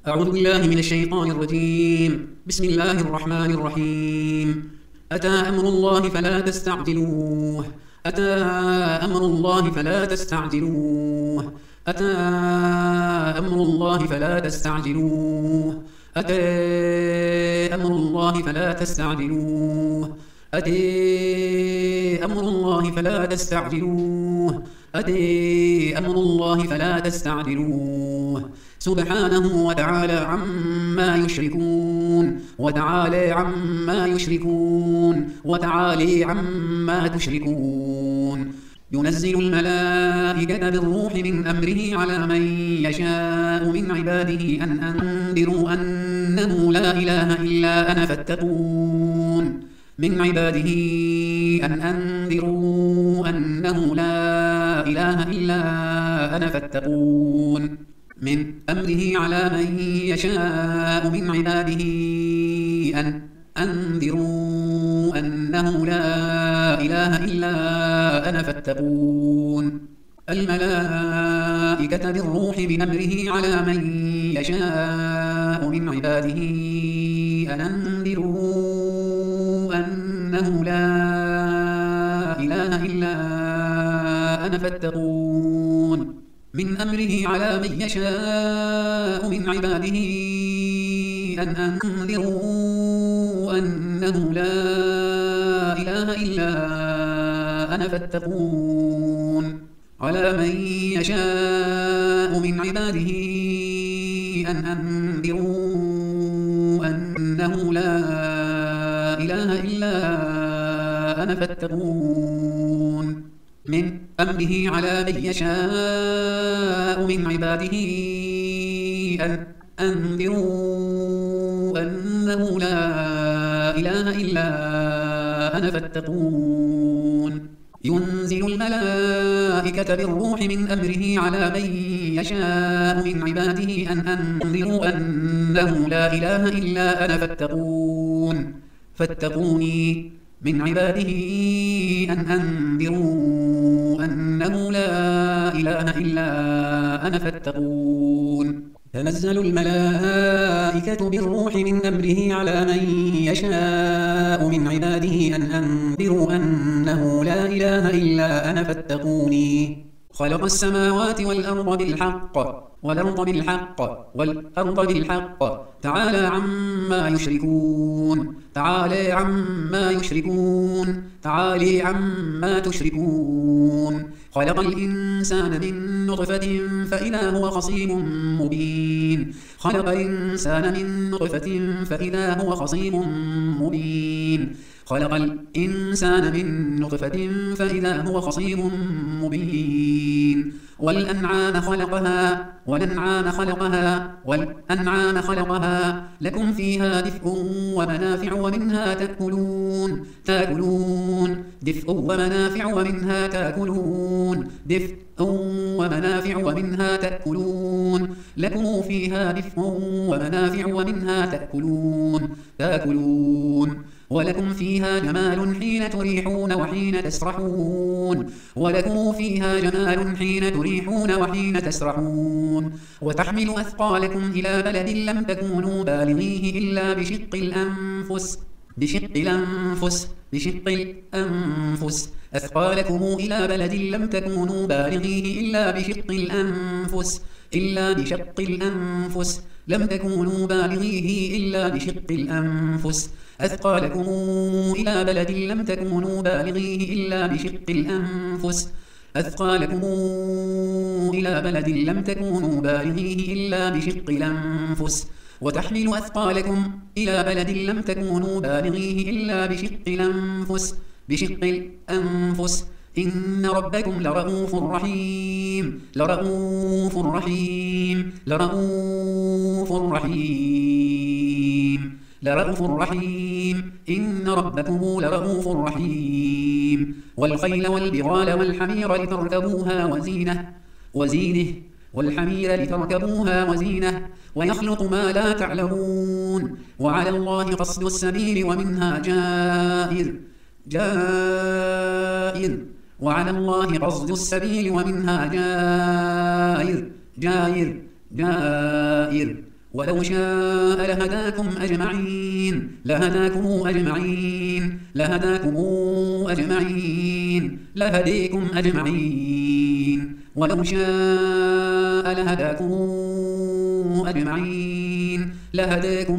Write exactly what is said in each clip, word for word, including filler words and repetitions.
أعوذ بالله من الشيطان الرجيم. بسم الله الرحمن الرحيم. أتى أمر الله فلا تستعجلوه أتى أمر الله فلا تستعجلوه أتى أمر الله فلا تستعجلوه أتى أمر الله فلا تستعجلوه أتى أمر الله فلا تستعجلوه أتى أمر الله فلا تستعجلوه سبحانه وتعالى عما يشركون وتعالى عما يشركون وتعالي عما تشركون ينزل الملائكة بالروح من أمره على من يشاء من عباده أن أنذروا أنه لا إله إلا أنا فاتقون من عباده أن أنذروا أنه لا إله إلا أنا فاتقون من أمره على من يشاء من عباده أن أنذروا أنه لا إله إلا أنا فاتقون الملائكة بالروح من أمره على من يشاء من عباده أن أنذروا أنه لا إله إلا أنا فاتقون من أمره على من يشاء من عباده أن أنذروا أنه لا إله إلا أنا فاتقون على من يشاء من عباده أن أنذروا أنه لا إله إلا أنا فاتقون من أمره على من يشاء من عباده أن أنذروا أنه لا إله إلا أنا فاتقون ينزل الملائكة بالروح من أمره على من يشاء من عباده أن أنذروا أنه لا إله إلا أنا فاتقون فاتقوني من عباده أن أنذروا أنه لا إله إلا أنا فاتقون تنزل الملائكة بالروح من أمره على من يشاء من عباده أن أنذروا أنه لا إله إلا أنا فاتقوني خلق السماوات والأرض بالحق والأرض بالحق والأرض بالحق تعالى عما يشركون تعالى عما يشركون تعالي عما تشركون خلق الإنسان من نطفة فإذا هو خصيم مبين خلق الإنسان من نطفة فإذا هو خصيم مبين خلق الإنسان من نطفة فإذا هو خصيم مبين والأنعام خلقها والأنعام خلقها والأنعام خلقها لكم فيها دفء ومنافع ومنها تأكلون تأكلون دفء ومنافع ومنها تأكلون دفء ومنافع ومنها تأكلون لكم فيها دفء ومنافع ومنها تأكلون تأكلون ولكم فيها جمال حين تريحون وحين تسرحون ولكم فيها جمال حين تريحون وحين تسرحون وتحمل أثقالكم إلى بلد لم تكونوا بالغيه إلا بشق الأنفس بشق الأنفس بشق الأنفس أثقالكم إلى بلد لم تكونوا بالغيه إلا بشق الأنفس إلا بشق الأنفس لم تكونوا بالغيه إلا بشق الأنفس أثقالكم إلى بلد لم تكونوا بالغيه إلا بشق الأنفس أثقالكم إلى بلد لم تكونوا بالغيه إلا بشق الأنفس وتحمل أثقالكم إلى بلد لم تكونوا بالغيه إلا بشق الأنفس بشق الأنفس إن ربكم لرؤوف رحيم لرؤوف رحيم لرؤوف رحيم لرؤوف رحيم إن ربكم لرؤوف رحيم والخيل والبغال والحمير لتركبوها وزينة وزينه والحمير لتركبوها وزينة ويخلق ما لا تعلمون وعلى الله قصد السبيل ومنها جائر جائر وعلى الله قصد السبيل ومنها جائر جائر جائر ولو شاء لهداكم أجمعين لهداكم أجمعين لهداكم أجمعين لهديكم أجمعين ولو شاء لهداكم أجمعين لهداكم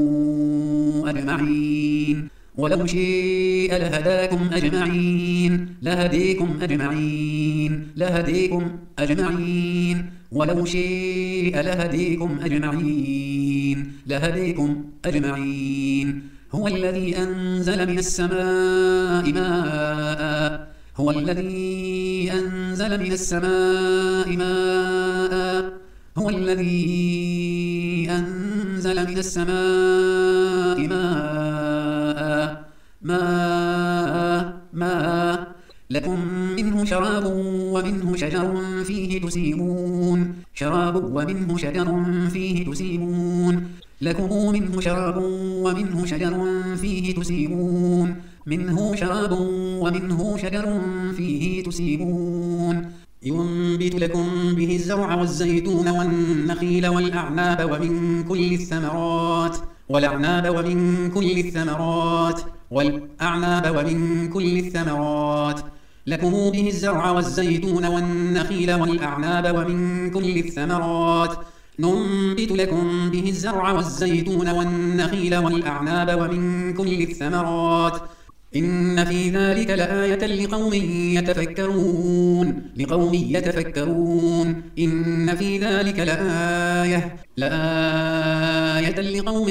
أجمعين ولو شاء لهداكم أجمعين لهديكم أجمعين لهديكم أجمعين ولو شاء لهديكم أجمعين لهديكم أجمعين هو الذي أنزل من السماء ماء هو الذي أنزل من السماء ماء هو الذي أنزل من السماء ماء ماء ماء لكم منه شراب ومنه شجر فيه تسيمون شراب ومنه شجر فيه تسيمون لكم منه شراب ومنه شجر فيه تسيمون منه شراب ومنه شجر فيه تسيمون ينبت لكم به الزرع والزيتون والنخيل والأعناب ومن كل الثمرات والأعناب ومن كل الثمرات والأعناب ومن كل الثمرات لكم به الزرع والزيتون والنخيل والأعناب ومن كل الثمرات ننبت لكم به الزرع والزيتون والنخيل والأعناب ومن كل الثمرات إن في ذلك لآية لقوم يتفكرون لقوم يتفكرون إن في ذلك لآية لآية لقوم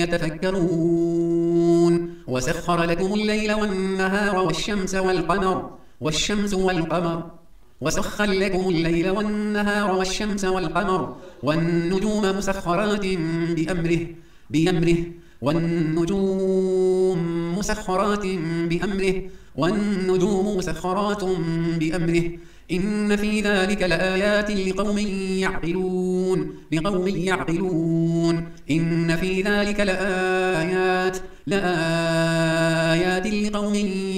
يتفكرون وسخر لكم الليل والنهار والشمس والقمر والشمس والقمر وسخر لكم الليل والنهار والشمس والقمر والنجوم مسخرات بأمره بأمره والنجوم مسخرات بأمره والنجوم مسخرات بأمره إن في ذلك لآيات لقوم يعقلون لقوم يعقلون إن في ذلك لآيات لآيات لقوم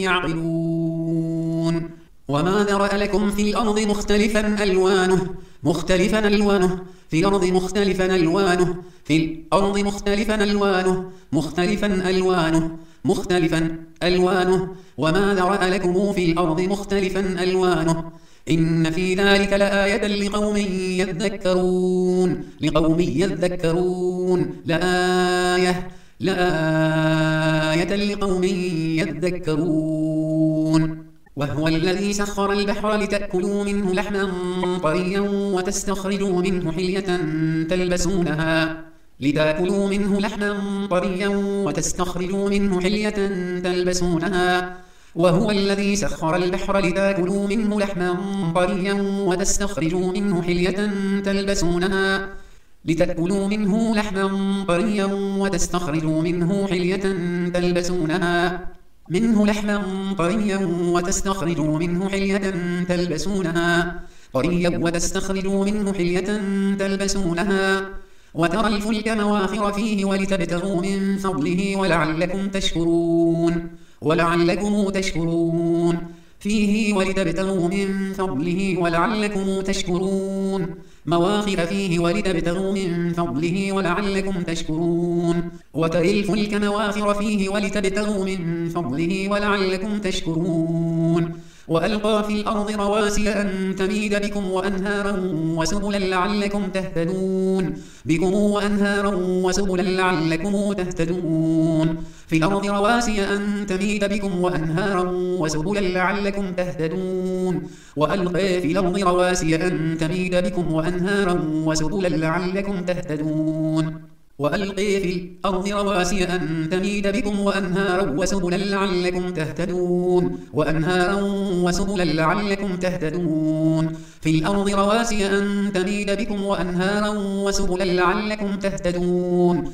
يعقلون وما ذرأ لكم في الأرض مختلفا ألوانه مختلفا ألوانه في الأرض مختلفا ألوانه في الأرض مختلفا ألوانه مختلفا ألوانه مختلفا ألوانه وما ذرأ لكم في الأرض مختلفا ألوانه إن في ذلك لآية لقوم يذكرون لقوم يذكرون لآية لآية لقوم يذكرون وهو الذي سخر البحر لتأكلوا منه لحما طريا وتستخرجوا منه حلية تلبسونها لتأكلوا منه لحما طريا وتستخرجوا منه حلية تلبسونها وهو الذي سخر البحر لتأكلوا منه لحما طريا وتستخرجوا منه حلية تلبسونها لتأكلوا منه لحما طريا وتستخرجوا منه حلية تلبسونها منه لحما طريا وتستخرجوا منه حلية تلبسونها طريا وتستخرجوا منه حلية تلبسونها وترى الفلك مواخر فيه ولتبتغوا من فضله ولعلكم تشكرون ولعلكم تشكرون فيه ولتبتغوا من فضله ولعلكم تشكرون مواخر فيه ولتبتغوا من فضله ولعلكم تشكرون وترى الفلك مواخر فيه ولتبتغوا من فضله ولعلكم تشكرون وألقى في الأرض رواسي أن تميد بكم وأنهارا وسبلا لعلكم تهتدون بكم وأنهارا وسبلا لعلكم تهتدون في الأرض رواسي أن تميد بكم وأنهارا وسبلا لعلكم تهتدون وألقى في الأرض رواسي أن تميد بكم وأنهارا وسبلا لعلكم تهتدون وألقي في الأرض رواسي أن تميد بكم وأنهارا وسبلا لعلكم تهتدون وأنهارا وسبلا لعلكم تهتدون في الأرض رواسي أن تميد بكم وأنهارا وسبلا لعلكم تهتدون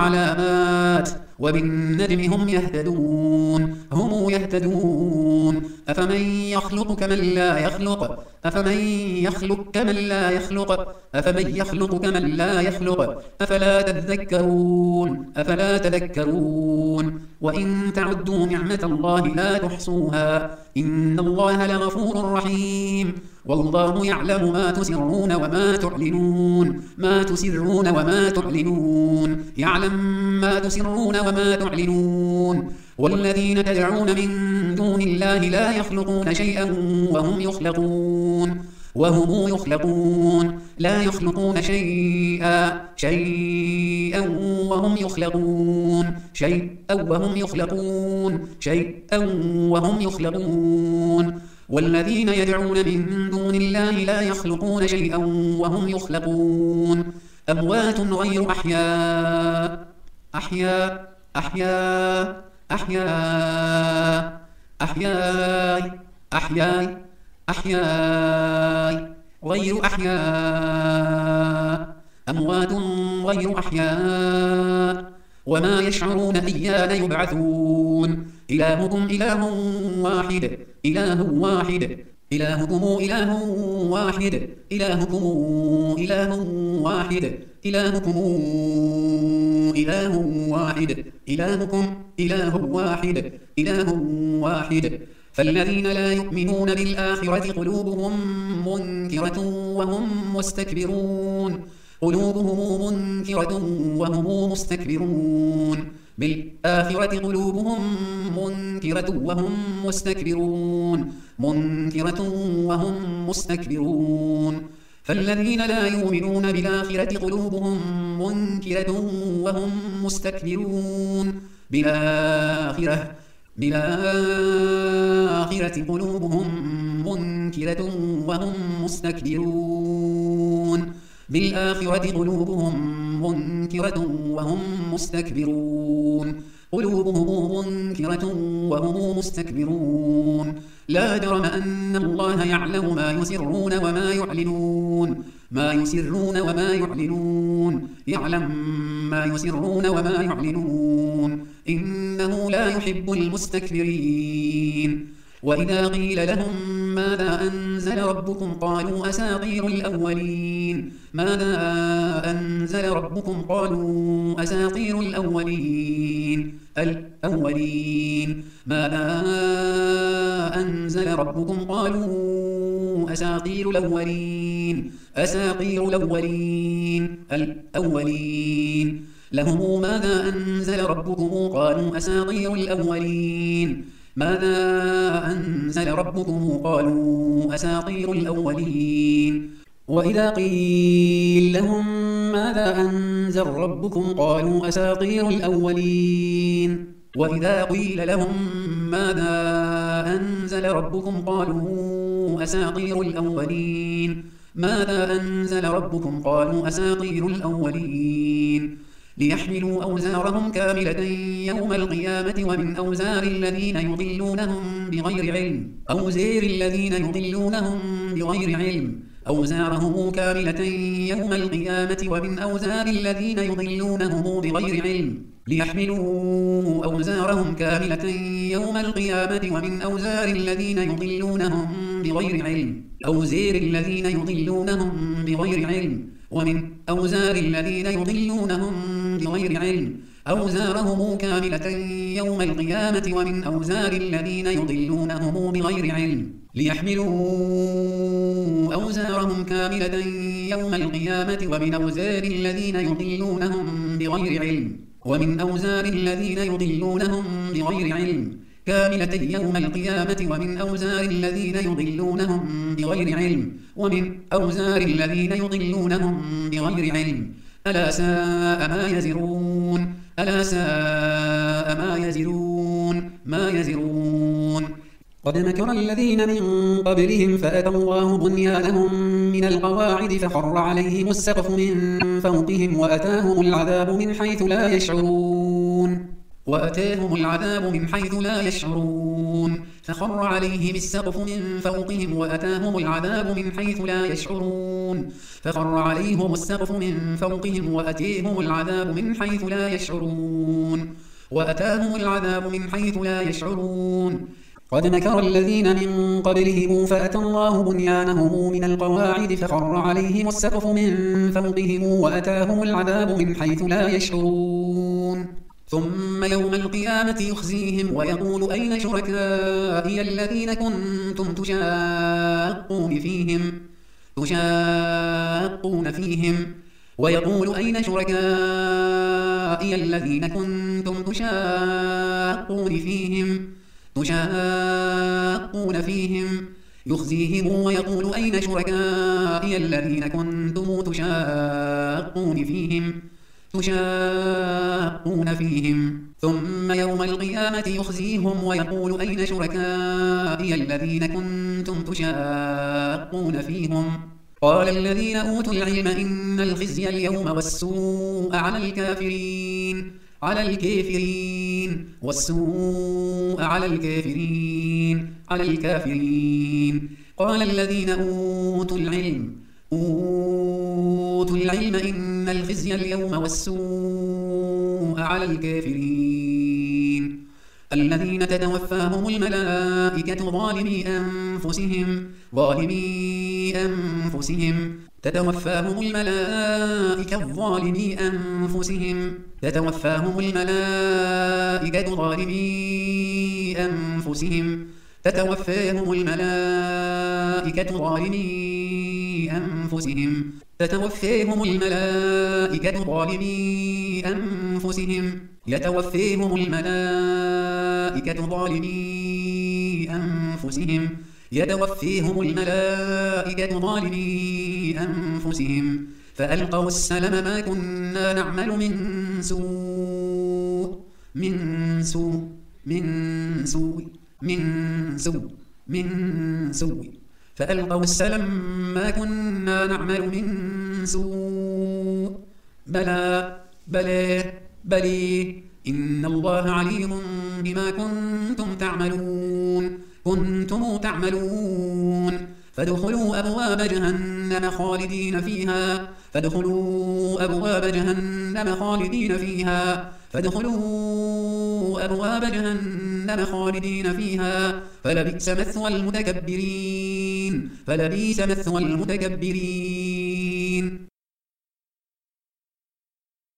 وعلامات وبالنجم هم يهتدون هم يهتدون أفمن يخلق كمن لا يخلق أفمن يخلق كمن لا يخلق أفمن يخلق كمن لا يخلق أفلا تذكرون أفلا تذكرون وإن تعدوا نعمة الله لا تحصوها إن الله لغفور رحيم والله يعلم ما تسرون وما تعلنون ما تسرون وما تعلنون يعلم ما تسرون وما تعلنون والذين تدعون من دون الله لا يخلقون شيئا وهم يخلقون وهم يخلقون لا يخلقون شيئا شيئا وهم يخلقون شيئا وهم يخلقون شيئا وهم يخلقون والذين يدعون من دون الله لا يخلقون شيئا وهم يخلقون أموات غير أحياء أحياء أحياء أحياء أحياء أحياء أحياء غير أحياء أموات غير أحياء وما يشعرون أيان يبعثون إلهكم إله واحد إله واحد إلهكم إله واحد إلهكم إله واحد إلهكم إله واحد إلهكم إله واحد إله واحد فالذين لا يؤمنون بالآخرة قلوبهم منكرة وهم مستكبرون قلوبهم منكرة وهم مستكبرون بالآخرة قلوبهم منكرة وهم مستكبرون منكرة وهم مستكبرون فالذين لا يؤمنون بالآخرة قلوبهم منكرة وهم مستكبرون بالآخرة بالآخرة قلوبهم منكرة وهم مستكبرون بالآخرة قلوبهم منكرة وهم مستكبرون قلوبهم منكرة وهم مستكبرون لا جرم أن الله يعلم ما يسرون وما يعلنون ما يسرون وما يعلنون يعلم ما يسرون وما يعلنون إنه لا يحب المستكبرين وإذا قيل لهم ماذا أنزل ربكم قالوا أساطير الأولين ماذا أنزل ربكم قالوا أساطير الأولين الأولين ماذا أنزل ربكم قالوا أساطير الأولين أساطير الأولين الأولين لهم ماذا أنزل ربكم قالوا أساطير الأولين ماذا أنزل ربكم قالوا أساطير الأولين وإذا قيل لهم ماذا أنزل ربكم قالوا أساطير الأولين وإذا قيل لهم ماذا أنزل ربكم قالوا أساطير الأولين ماذا أنزل ربكم قالوا أساطير الأولين ليحملوا أوزارهم كاملة يوم القيامة ومن أوزار الذين يضلونهم بغير علم أوزار الذين يضلونهم بغير علم أوزارهم كاملة يوم القيامة ومن أوزار الذين يضلونهم بغير علم ليحملوا أوزارهم كاملة يوم القيامة ومن أوزار الذين يضلونهم بغير علم أوزار الذين يضلونهم بغير علم ومن أوزار الذين يضلونهم بغير علم أوزارهم كاملة يوم القيامة ومن أوزار الذين يضلونهم بغير علم ليحملوا أوزارهم كاملة يوم القيامة ومن أوزار الذين يضلونهم بغير علم ومن أوزار الذين يضلونهم بغير علم كاملة يوم القيامة ومن أوزار الذين يضلونهم بغير علم ومن أوزار الذين يضلونهم بغير علم ألا ساء ما يزرون ألا ساء ما يزرون ما يزرون قد مكر الذين من قبلهم فأتى الله بنيانهم من القواعد فخر عليهم السقف من فوقهم وأتاهم العذاب من حيث لا يشعرون وأتاهم العذاب من حيث لا يشعرون فخر عليهم السقف من فوقهم وأتاهم العذاب من حيث لا يشعرون فخر عليهم السقف من فوقهم وأتيهم العذاب من حيث لا يشعرون وأتاهم العذاب من حيث لا يشعرون قد مكر الذين من قبلهم فأتى الله بنيانهم من القواعد فخر عليهم السقف من فوقهم وأتاهم العذاب من حيث لا يشعرون ثم يوم القيامة يخزيهم ويقول أين شركائي الذين كنتم تشاقون فيهم تشاقون فيهم ويقول أين شركائي الذين كنتم تشاقون فيهم تشاقون فيهم يخزيهم ويقول أين شركائي الذين كنتم تشاقون فيهم تشاقون فيهم ثم يوم القيامة يخزيهم ويقول أين شركائي الذين كنتم تشاقون فيهم قال الذين أوتوا العلم إن الخزي اليوم والسوء على الكافرين على الكافرين والسوء على الكافرين على الكافرين قال الذين أوتوا العلم أوتوا العلم إن الخزي اليوم والسوء على الكافرين الذين تتوفاهم الملائكة ظالمي أنفسهم ظالمي أنفسهم تتوفاهم الملائكة ظالمي أنفسهم تتوفاهم الملائكة ظالمي أنفسهم تتوفاهم الملائكة ظالمي أنفسهم تتوفاهم الملائكة ظالمي أنفسهم يتوفيهم الملائكة ظالمي أنفسهم يتوفيهم الملائكة ظالمي أنفسهم فألقوا السلم ما كنا نعمل من سوء من سوء من سوء من سوء من سوء فألقوا السلم ما كنا نعمل من سوء بلى بلى بلى إن الله عليم بما كنتم تعملون كنتم تعملون فادخلوا أبواب جهنم خالدين فيها فادخلوا أبواب جهنم خالدين فيها فادخلوا أبواب جهنم خالدين فيها فلبئس مثوى المتكبرين فلبئس مثوى المتكبرين